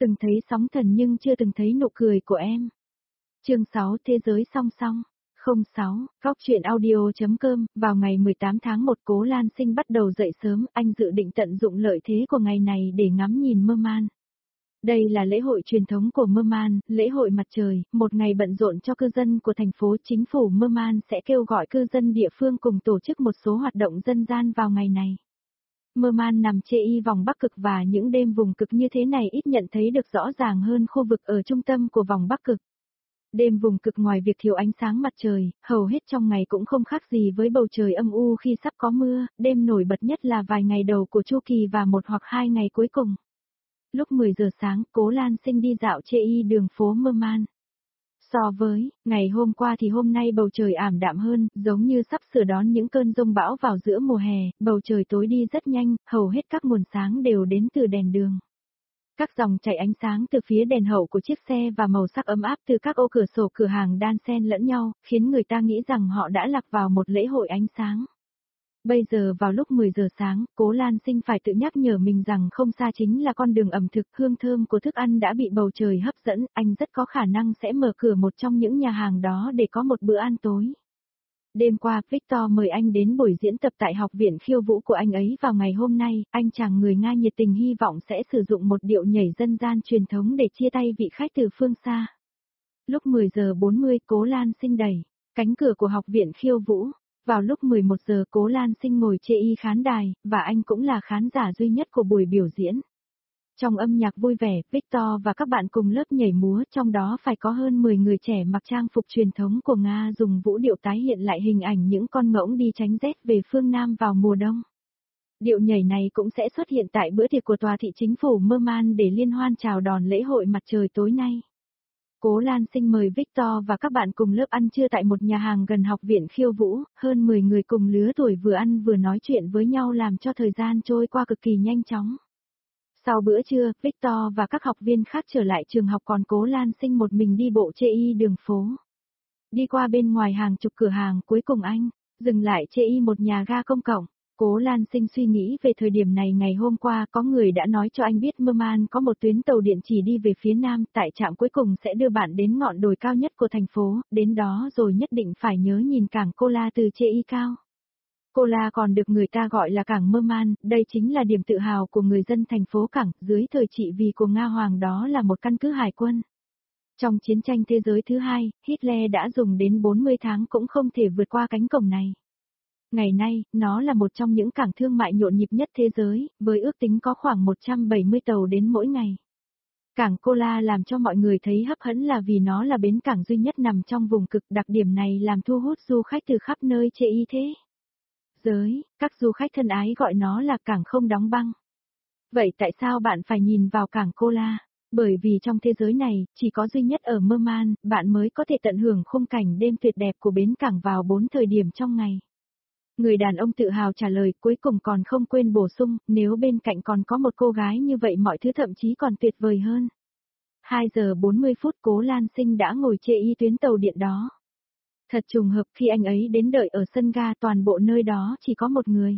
Từng thấy sóng thần nhưng chưa từng thấy nụ cười của em. Chương 6 Thế giới song song. 06, góc truyện audio.com, vào ngày 18 tháng 1 Cố Lan Sinh bắt đầu dậy sớm, anh dự định tận dụng lợi thế của ngày này để ngắm nhìn mơ man. Đây là lễ hội truyền thống của Mơ Man, lễ hội mặt trời, một ngày bận rộn cho cư dân của thành phố. Chính phủ Mơ Man sẽ kêu gọi cư dân địa phương cùng tổ chức một số hoạt động dân gian vào ngày này. Mơ Man nằm chê y vòng Bắc Cực và những đêm vùng cực như thế này ít nhận thấy được rõ ràng hơn khu vực ở trung tâm của vòng Bắc Cực. Đêm vùng cực ngoài việc thiếu ánh sáng mặt trời, hầu hết trong ngày cũng không khác gì với bầu trời âm u khi sắp có mưa, đêm nổi bật nhất là vài ngày đầu của chu kỳ và 1 hoặc 2 ngày cuối cùng. Lúc 10 giờ sáng, Cố Lan Sinh đi dạo chê y đường phố Mơ Man. So với ngày hôm qua thì hôm nay bầu trời ảm đạm hơn, giống như sắp sửa đón những cơn giông bão vào giữa mùa hè, bầu trời tối đi rất nhanh, hầu hết các nguồn sáng đều đến từ đèn đường. Các dòng chảy ánh sáng từ phía đèn hậu của chiếc xe và màu sắc ấm áp từ các ô cửa sổ cửa hàng đan xen lẫn nhau, khiến người ta nghĩ rằng họ đã lạc vào một lễ hội ánh sáng. Bây giờ vào lúc 10 giờ sáng, Cố Lan Sinh phải tự nhắc nhở mình rằng không xa chính là con đường ẩm thực, hương thơm của thức ăn đã bị bầu trời hấp dẫn, anh rất có khả năng sẽ mở cửa một trong những nhà hàng đó để có một bữa ăn tối. Đêm qua, Victor mời anh đến buổi diễn tập tại học viện khiêu vũ của anh ấy vào ngày hôm nay, anh chàng người Nga nhiệt tình hy vọng sẽ sử dụng một điệu nhảy dân gian truyền thống để chia tay vị khách từ phương xa. Lúc 10 giờ 40, Cố Lan Sinh đẩy cánh cửa của học viện khiêu vũ. Vào lúc 11 giờ Cố Lan Sinh ngồi chê y khán đài, và anh cũng là khán giả duy nhất của buổi biểu diễn. Trong âm nhạc vui vẻ, Victor và các bạn cùng lớp nhảy múa, trong đó phải có hơn 10 người trẻ mặc trang phục truyền thống của Nga dùng vũ điệu tái hiện lại hình ảnh những con ngỗng đi tránh rét về phương Nam vào mùa đông. Điệu nhảy này cũng sẽ xuất hiện tại bữa tiệc của tòa thị chính phủ Mơ Man để liên hoan chào đón lễ hội mặt trời tối nay. Cố Lan Sinh mời Victor và các bạn cùng lớp ăn trưa tại một nhà hàng gần học viện khiêu vũ, hơn 10 người cùng lứa tuổi vừa ăn vừa nói chuyện với nhau làm cho thời gian trôi qua cực kỳ nhanh chóng. Sau bữa trưa, Victor và các học viên khác trở lại trường học còn Cố Lan Sinh một mình đi bộ chê y đường phố. Đi qua bên ngoài hàng chục cửa hàng cuối cùng anh dừng lại chê y một nhà ga công cộng. Cố Lan Sinh suy nghĩ về thời điểm này ngày hôm qua có người đã nói cho anh biết Mơ Man có một tuyến tàu điện chỉ đi về phía nam, tại trạm cuối cùng sẽ đưa bạn đến ngọn đồi cao nhất của thành phố, đến đó rồi nhất định phải nhớ nhìn cảng Kola từ chê y cao. Kola còn được người ta gọi là cảng Mơ Man, đây chính là điểm tự hào của người dân thành phố cảng, dưới thời trị vì của Nga Hoàng đó là một căn cứ hải quân. Trong chiến tranh thế giới thứ hai, Hitler đã dùng đến 40 tháng cũng không thể vượt qua cánh cổng này. Ngày nay, nó là một trong những cảng thương mại nhộn nhịp nhất thế giới, với ước tính có khoảng 170 tàu đến mỗi ngày. Cảng Kola làm cho mọi người thấy hấp dẫn là vì nó là bến cảng duy nhất nằm trong vùng cực, đặc điểm này làm thu hút du khách từ khắp nơi chê y thế giới, các du khách thân ái gọi nó là cảng không đóng băng. Vậy tại sao bạn phải nhìn vào cảng Kola? Bởi vì trong thế giới này, chỉ có duy nhất ở Mơ Man, bạn mới có thể tận hưởng khung cảnh đêm tuyệt đẹp của bến cảng vào 4 thời điểm trong ngày. Người đàn ông tự hào trả lời, cuối cùng còn không quên bổ sung, nếu bên cạnh còn có một cô gái như vậy mọi thứ thậm chí còn tuyệt vời hơn. 2 giờ 40 phút Cố Lan Sinh đã ngồi chê y tuyến tàu điện đó. Thật trùng hợp khi anh ấy đến đợi ở sân ga toàn bộ nơi đó chỉ có một người.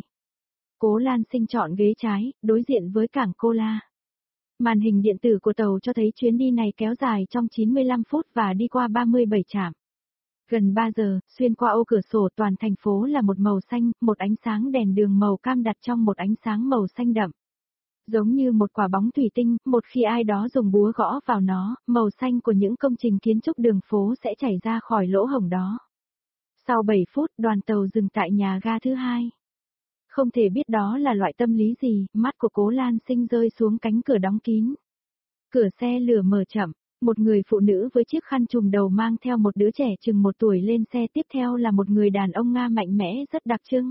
Cố Lan Sinh chọn ghế trái, đối diện với cảng Kola. Màn hình điện tử của tàu cho thấy chuyến đi này kéo dài trong 95 phút và đi qua 37 trạm. Gần 3 giờ, xuyên qua ô cửa sổ toàn thành phố là một màu xanh, một ánh sáng đèn đường màu cam đặt trong một ánh sáng màu xanh đậm. Giống như một quả bóng thủy tinh, một khi ai đó dùng búa gõ vào nó, màu xanh của những công trình kiến trúc đường phố sẽ chảy ra khỏi lỗ hổng đó. Sau 7 phút, đoàn tàu dừng tại nhà ga thứ hai. Không thể biết đó là loại tâm lý gì, mắt của Cố Lan Sinh rơi xuống cánh cửa đóng kín. Cửa xe lửa mở chậm. Một người phụ nữ với chiếc khăn trùm đầu mang theo một đứa trẻ chừng 1 tuổi lên xe, tiếp theo là một người đàn ông Nga mạnh mẽ rất đặc trưng.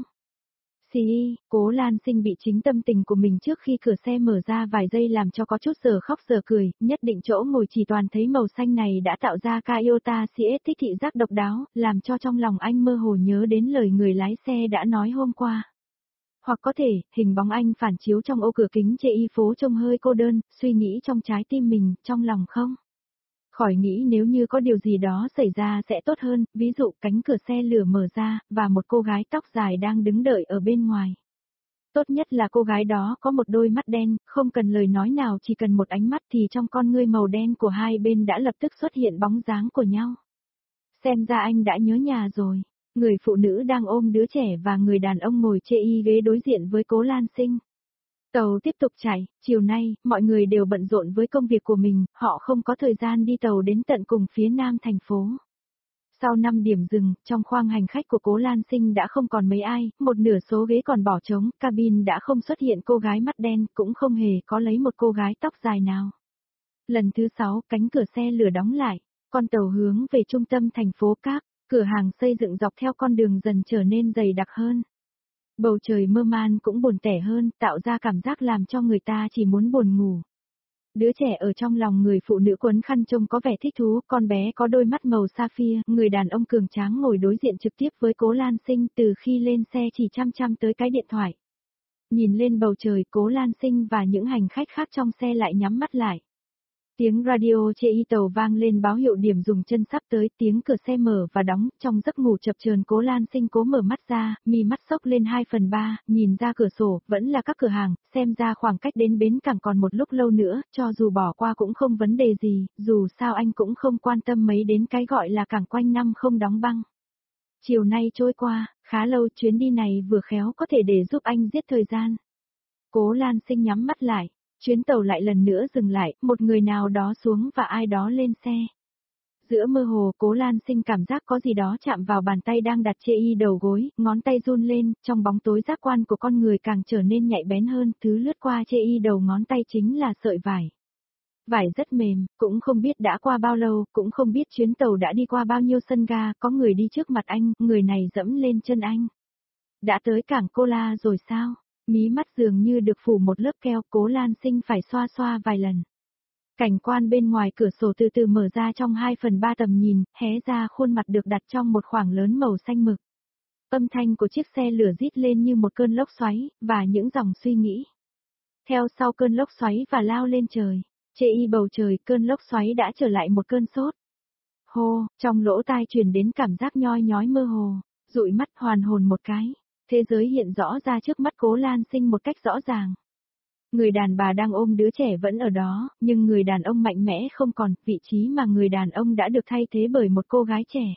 Cố Lan Sinh bị chính tâm tình của mình trước khi cửa xe mở ra vài giây làm cho có chút giờ khóc giờ cười, nhất định chỗ ngồi chỉ toàn thấy màu xanh này đã tạo ra Toyota CS thích thị giác độc đáo, làm cho trong lòng anh mơ hồ nhớ đến lời người lái xe đã nói hôm qua. Hoặc có thể, hình bóng anh phản chiếu trong ô cửa kính chê y phố trông hơi cô đơn, suy nghĩ trong trái tim mình, trong lòng không. Khỏi nghĩ nếu như có điều gì đó xảy ra sẽ tốt hơn, ví dụ cánh cửa xe lửa mở ra, và một cô gái tóc dài đang đứng đợi ở bên ngoài. Tốt nhất là cô gái đó có một đôi mắt đen, không cần lời nói nào chỉ cần một ánh mắt thì trong con ngươi màu đen của hai bên đã lập tức xuất hiện bóng dáng của nhau. Xem ra anh đã nhớ nhà rồi. Người phụ nữ đang ôm đứa trẻ và người đàn ông ngồi chê y ghế đối diện với Cố Lan Sinh. Tàu tiếp tục chạy, chiều nay, mọi người đều bận rộn với công việc của mình, họ không có thời gian đi tàu đến tận cùng phía nam thành phố. Sau 5 điểm dừng, trong khoang hành khách của Cố Lan Sinh đã không còn mấy ai, một nửa số ghế còn bỏ trống, cabin đã không xuất hiện cô gái mắt đen, cũng không hề có lấy một cô gái tóc dài nào. Lần thứ 6, cánh cửa xe lửa đóng lại, con tàu hướng về trung tâm thành phố Các, cửa hàng xây dựng dọc theo con đường dần trở nên dày đặc hơn. Bầu trời mơ man cũng buồn tẻ hơn, tạo ra cảm giác làm cho người ta chỉ muốn buồn ngủ. Đứa trẻ ở trong lòng người phụ nữ quấn khăn trông có vẻ thích thú, con bé có đôi mắt màu sapphire, người đàn ông cường tráng ngồi đối diện trực tiếp với Cố Lan Sinh từ khi lên xe chỉ chăm chăm tới cái điện thoại. Nhìn lên bầu trời, Cố Lan Sinh và những hành khách khác trong xe lại nhắm mắt lại. Tiếng radio chê y tàu vang lên báo hiệu điểm dùng chân sắp tới, tiếng cửa xe mở và đóng, trong giấc ngủ chập chờn Cố Lan Sinh cố mở mắt ra, mi mắt xốc lên 2/3, nhìn ra cửa sổ, vẫn là các cửa hàng, xem ra khoảng cách đến bến cảng còn một lúc lâu nữa, cho dù bỏ qua cũng không vấn đề gì, dù sao anh cũng không quan tâm mấy đến cái gọi là cảng quanh năm không đóng băng. Chiều nay trôi qua, khá lâu, chuyến đi này vừa khéo có thể để giúp anh giết thời gian. Cố Lan Sinh nhắm mắt lại. Chuyến tàu lại lần nữa dừng lại, một người nào đó xuống và ai đó lên xe. Giữa mơ hồ, Cố Lan Sinh cảm giác có gì đó chạm vào bàn tay đang đặt chê y đầu gối, ngón tay run lên, trong bóng tối giác quan của con người càng trở nên nhạy bén hơn, thứ lướt qua chê y đầu ngón tay chính là sợi vải. Vải rất mềm, cũng không biết đã qua bao lâu, cũng không biết chuyến tàu đã đi qua bao nhiêu sân ga, có người đi trước mặt anh, người này dẫm lên chân anh. Đã tới cảng Cô La rồi sao? Mí mắt dường như được phủ một lớp keo, Cố Lan Sinh phải xoa xoa vài lần. Cảnh quan bên ngoài cửa sổ từ từ mở ra trong 2/3 tầm nhìn, hé ra khuôn mặt được đặt trong một khoảng lớn màu xanh mực. Âm thanh của chiếc xe lửa rít lên như một cơn lốc xoáy, và những dòng suy nghĩ. Theo sau cơn lốc xoáy và lao lên trời, chê y bầu trời, cơn lốc xoáy đã trở lại một cơn sốt. Hô, trong lỗ tai truyền đến cảm giác nhoi nhói mơ hồ, dụi mắt hoàn hồn một cái. Thế giới hiện rõ ra trước mắt Cố Lan Sinh một cách rõ ràng. Người đàn bà đang ôm đứa trẻ vẫn ở đó, nhưng người đàn ông mạnh mẽ không còn, vị trí mà người đàn ông đã được thay thế bởi một cô gái trẻ.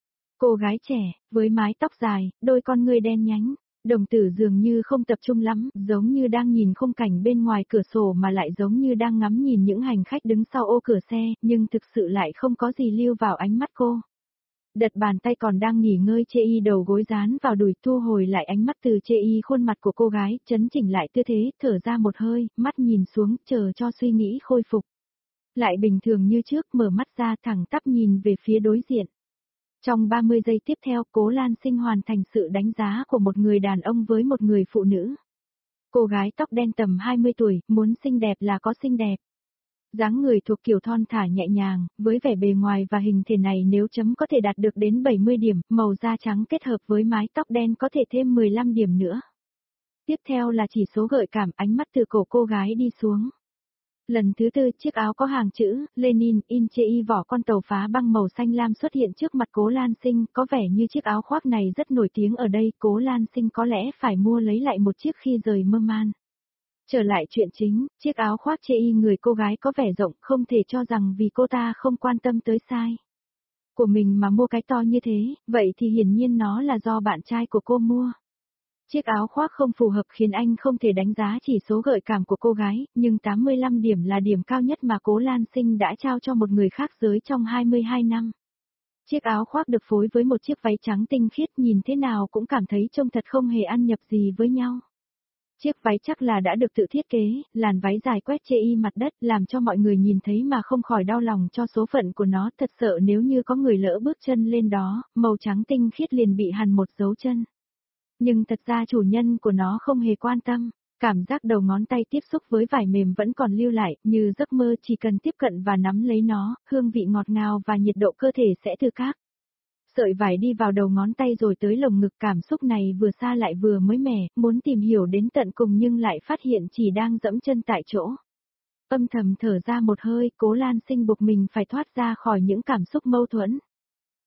Cô gái trẻ, với mái tóc dài, đôi con ngươi đen nhánh, đồng tử dường như không tập trung lắm, giống như đang nhìn khung cảnh bên ngoài cửa sổ mà lại giống như đang ngắm nhìn những hành khách đứng sau ô cửa xe, nhưng thực sự lại không có gì lưu vào ánh mắt cô. Đặt bàn tay còn đang nghỉ ngơi chê y đầu gối dán vào đùi, thu hồi lại ánh mắt từ chê y khuôn mặt của cô gái, chấn chỉnh lại tư thế, thở ra một hơi, mắt nhìn xuống, chờ cho suy nghĩ khôi phục. Lại bình thường như trước, mở mắt ra thẳng tắp nhìn về phía đối diện. Trong 30 giây tiếp theo, Cố Lan Sinh hoàn thành sự đánh giá của một người đàn ông với một người phụ nữ. Cô gái tóc đen tầm 20 tuổi, muốn xinh đẹp là có xinh đẹp. Dáng người thuộc kiểu thon thả nhẹ nhàng, với vẻ bề ngoài và hình thể này nếu chấm có thể đạt được đến 70 điểm, màu da trắng kết hợp với mái tóc đen có thể thêm 15 điểm nữa. Tiếp theo là chỉ số gợi cảm, ánh mắt từ cổ cô gái đi xuống. Lần thứ 4, chiếc áo có hàng chữ Lenin in chê y vỏ con tàu phá băng màu xanh lam xuất hiện trước mặt Cố Lan Sinh, có vẻ như chiếc áo khoác này rất nổi tiếng ở đây, Cố Lan Sinh có lẽ phải mua lấy lại một chiếc khi rời Mơ Man. Trở lại chuyện chính, chiếc áo khoác chê y người cô gái có vẻ rộng, không thể cho rằng vì cô ta không quan tâm tới size của mình mà mua cái to như thế, vậy thì hiển nhiên nó là do bạn trai của cô mua. Chiếc áo khoác không phù hợp khiến anh không thể đánh giá chỉ số gợi cảm của cô gái, nhưng 85 điểm là điểm cao nhất mà Cố Lan Sinh đã trao cho một người khác giới trong 22 năm. Chiếc áo khoác được phối với một chiếc váy trắng tinh khiết, nhìn thế nào cũng cảm thấy trông thật không hề ăn nhập gì với nhau. Chiếc váy chắc là đã được tự thiết kế, làn váy dài quét chê y mặt đất, làm cho mọi người nhìn thấy mà không khỏi đau lòng cho số phận của nó, thật sợ nếu như có người lỡ bước chân lên đó, màu trắng tinh khiết liền bị hằn một dấu chân. Nhưng thật ra chủ nhân của nó không hề quan tâm, cảm giác đầu ngón tay tiếp xúc với vải mềm vẫn còn lưu lại, như giấc mơ chỉ cần tiếp cận và nắm lấy nó, hương vị ngọt ngào và nhiệt độ cơ thể sẽ từ các sợi vải đi vào đầu ngón tay rồi tới lồng ngực, cảm xúc này vừa xa lại vừa mới mẻ, muốn tìm hiểu đến tận cùng nhưng lại phát hiện chỉ đang dẫm chân tại chỗ. Âm thầm thở ra một hơi, Cố Lan Sinh buộc mình phải thoát ra khỏi những cảm xúc mâu thuẫn.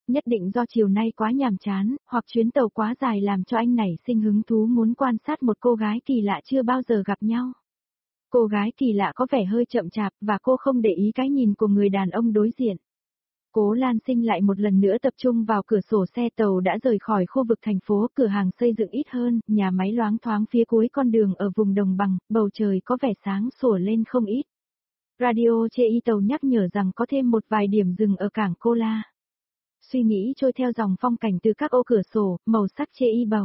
Nhất định do chiều nay quá nhàm chán, hoặc chuyến tàu quá dài làm cho anh nảy sinh hứng thú muốn quan sát một cô gái kỳ lạ chưa bao giờ gặp nhau. Cô gái kỳ lạ có vẻ hơi chậm chạp và cô không để ý cái nhìn của người đàn ông đối diện. Cố Lan Sinh lại một lần nữa tập trung vào cửa sổ xe tàu đã rời khỏi khu vực thành phố, cửa hàng xây dựng ít hơn, nhà máy loáng thoáng phía cuối con đường ở vùng đồng bằng, bầu trời có vẻ sáng sủa lên không ít. Radio chê y tàu nhắc nhở rằng có thêm một vài điểm dừng ở cảng Cô La. Suy nghĩ trôi theo dòng phong cảnh từ các ô cửa sổ, màu sắc chê y bầu.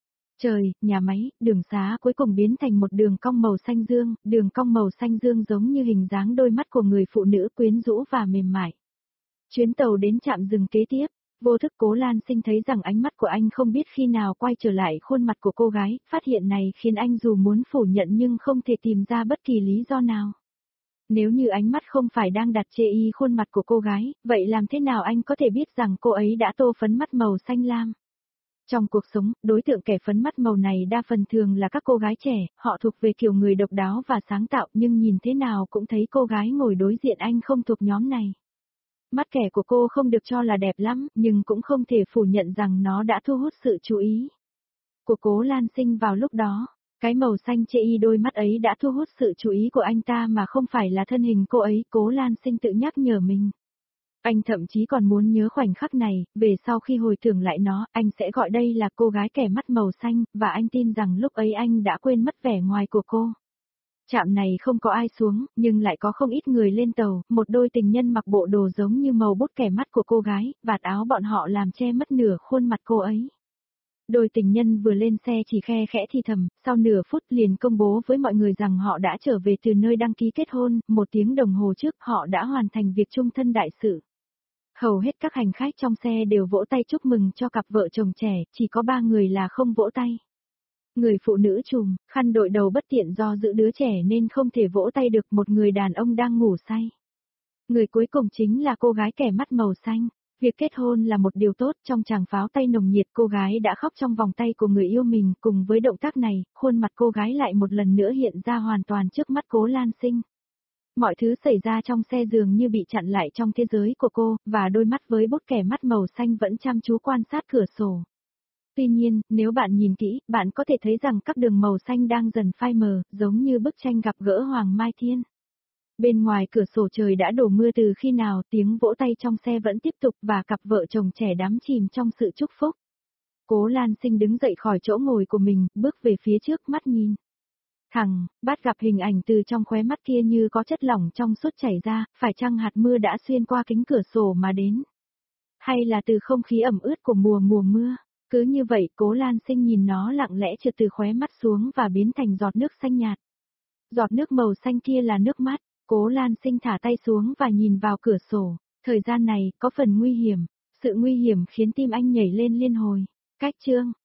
Trời, nhà máy, đường xá cuối cùng biến thành một đường cong màu xanh dương, đường cong màu xanh dương giống như hình dáng đôi mắt của người phụ nữ quyến rũ và mềm mại. Chuyến tàu đến trạm dừng kế tiếp, vô thức Cố Lan Sinh thấy rằng ánh mắt của anh không biết khi nào quay trở lại khuôn mặt của cô gái, phát hiện này khiến anh dù muốn phủ nhận nhưng không thể tìm ra bất kỳ lý do nào. Nếu như ánh mắt không phải đang đặt chê y khuôn mặt của cô gái, vậy làm thế nào anh có thể biết rằng cô ấy đã tô phấn mắt màu xanh lam? Trong cuộc sống, đối tượng kẻ phấn mắt màu này đa phần thường là các cô gái trẻ, họ thuộc về kiểu người độc đáo và sáng tạo nhưng nhìn thế nào cũng thấy cô gái ngồi đối diện anh không thuộc nhóm này. Mắt kẻ của cô không được cho là đẹp lắm, nhưng cũng không thể phủ nhận rằng nó đã thu hút sự chú ý của Cố Lan Sinh vào lúc đó. Cái màu xanh chê y đôi mắt ấy đã thu hút sự chú ý của anh ta mà không phải là thân hình cô ấy, Cố Lan Sinh tự nhắc nhở mình. Anh thậm chí còn muốn nhớ khoảnh khắc này, về sau khi hồi tưởng lại nó, anh sẽ gọi đây là cô gái kẻ mắt màu xanh, và anh tin rằng lúc ấy anh đã quên mất vẻ ngoài của cô. Trạm này không có ai xuống, nhưng lại có không ít người lên tàu, một đôi tình nhân mặc bộ đồ giống như màu bút kẻ mắt của cô gái, vạt áo bọn họ làm che mất nửa khuôn mặt cô ấy. Đôi tình nhân vừa lên xe chỉ khe khẽ thì thầm, sau nửa phút liền công bố với mọi người rằng họ đã trở về từ nơi đăng ký kết hôn, 1 tiếng đồng hồ trước họ đã hoàn thành việc chung thân đại sự. Hầu hết các hành khách trong xe đều vỗ tay chúc mừng cho cặp vợ chồng trẻ, chỉ có 3 người là không vỗ tay. Người phụ nữ trùm, khăn đội đầu bất tiện do giữ đứa trẻ nên không thể vỗ tay được, một người đàn ông đang ngủ say. Người cuối cùng chính là cô gái kẻ mắt màu xanh. Việc kết hôn là một điều tốt, trong tràng pháo tay nồng nhiệt cô gái đã khóc trong vòng tay của người yêu mình, cùng với động tác này, khuôn mặt cô gái lại một lần nữa hiện ra hoàn toàn trước mắt Cố Lan Sinh. Mọi thứ xảy ra trong xe dường như bị chặn lại trong thế giới của cô, và đôi mắt với bút kẻ mắt màu xanh vẫn chăm chú quan sát cửa sổ. Tuy nhiên, nếu bạn nhìn kỹ, bạn có thể thấy rằng các đường màu xanh đang dần phai mờ, giống như bức tranh gặp gỡ Hoàng Mai Thiên. Bên ngoài cửa sổ trời đã đổ mưa từ khi nào, tiếng vỗ tay trong xe vẫn tiếp tục và cặp vợ chồng trẻ đắm chìm trong sự chúc phúc. Cố Lan Sinh đứng dậy khỏi chỗ ngồi của mình, bước về phía trước mắt nhìn. Thằng, bắt gặp hình ảnh từ trong khóe mắt kia như có chất lỏng trong suốt chảy ra, phải chăng hạt mưa đã xuyên qua kính cửa sổ mà đến? Hay là từ không khí ẩm ướt của mùa mưa? Cứ như vậy, Cố Lan Sinh nhìn nó lặng lẽ trượt từ khóe mắt xuống và biến thành giọt nước xanh nhạt. Giọt nước màu xanh kia là nước mắt. Cố Lan Sinh thả tay xuống và nhìn vào cửa sổ. Thời gian này, có phần nguy hiểm. Sự nguy hiểm khiến tim anh nhảy lên liên hồi. Cách chương.